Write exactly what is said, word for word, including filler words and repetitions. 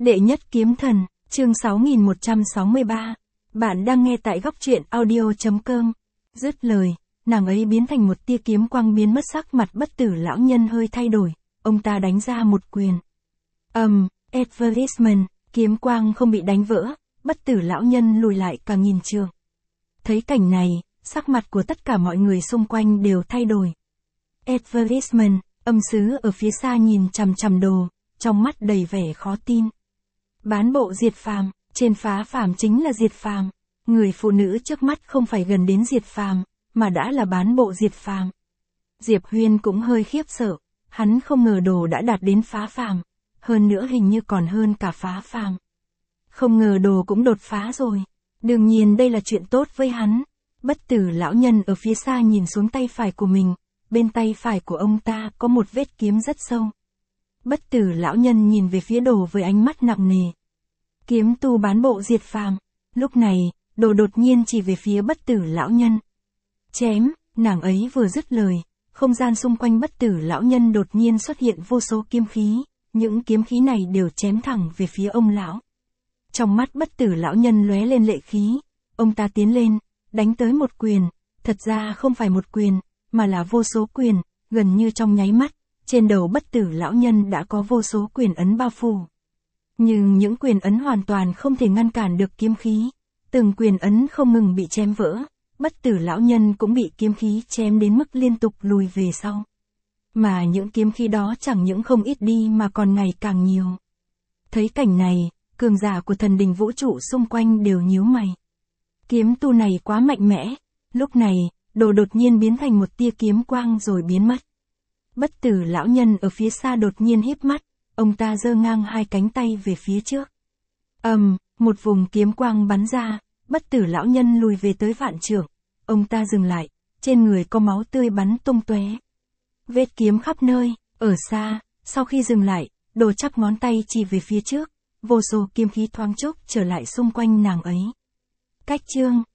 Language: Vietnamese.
Đệ nhất kiếm thần, chương sáu nghìn một trăm sáu mươi ba. Bạn đang nghe tại góc truyện audio.com. Dứt lời, nàng ấy biến thành một tia kiếm quang biến mất, sắc mặt bất tử lão nhân hơi thay đổi, ông ta đánh ra một quyền. ầm, um, advertisement, kiếm quang không bị đánh vỡ, bất tử lão nhân lùi lại cả nghìn trượng. Thấy cảnh này, sắc mặt của tất cả mọi người xung quanh đều thay đổi. Advertisement, âm sứ ở phía xa nhìn chằm chằm đồ, trong mắt đầy vẻ khó tin. Bán bộ diệt phàm, trên phá phàm chính là diệt phàm. Người phụ nữ trước mắt không phải gần đến diệt phàm, mà đã là bán bộ diệt phàm. Diệp Huyên cũng hơi khiếp sợ, hắn không ngờ đồ đã đạt đến phá phàm, hơn nữa hình như còn hơn cả phá phàm. Không ngờ đồ cũng đột phá rồi, đương nhiên đây là chuyện tốt với hắn. Bất tử lão nhân ở phía xa nhìn xuống tay phải của mình, bên tay phải của ông ta có một vết kiếm rất sâu. Bất tử lão nhân nhìn về phía đồ với ánh mắt nặng nề. Kiếm tu bán bộ diệt phàm. Lúc này, đồ đột nhiên chỉ về phía bất tử lão nhân. Chém, nàng ấy vừa dứt lời, không gian xung quanh bất tử lão nhân đột nhiên xuất hiện vô số kiếm khí, những kiếm khí này đều chém thẳng về phía ông lão. Trong mắt bất tử lão nhân lóe lên lệ khí, ông ta tiến lên, đánh tới một quyền, thật ra không phải một quyền, mà là vô số quyền, gần như trong nháy mắt, trên đầu bất tử lão nhân đã có vô số quyền ấn bao phủ. Nhưng những quyền ấn hoàn toàn không thể ngăn cản được kiếm khí, từng quyền ấn không ngừng bị chém vỡ, bất tử lão nhân cũng bị kiếm khí chém đến mức liên tục lùi về sau. Mà những kiếm khí đó chẳng những không ít đi mà còn ngày càng nhiều. Thấy cảnh này, cường giả của thần đình vũ trụ xung quanh đều nhíu mày. Kiếm tu này quá mạnh mẽ. Lúc này, đồ đột nhiên biến thành một tia kiếm quang rồi biến mất. Bất tử lão nhân ở phía xa đột nhiên híp mắt, ông ta giơ ngang hai cánh tay về phía trước. ầm, um, một vùng kiếm quang bắn ra, bất tử lão nhân lùi về tới vạn trượng. Ông ta dừng lại, trên người có máu tươi bắn tung tóe. Vết kiếm khắp nơi, ở xa, sau khi dừng lại, đồ chắp ngón tay chỉ về phía trước, vô số kiếm khí thoáng chốc trở lại xung quanh nàng ấy. Cách chương,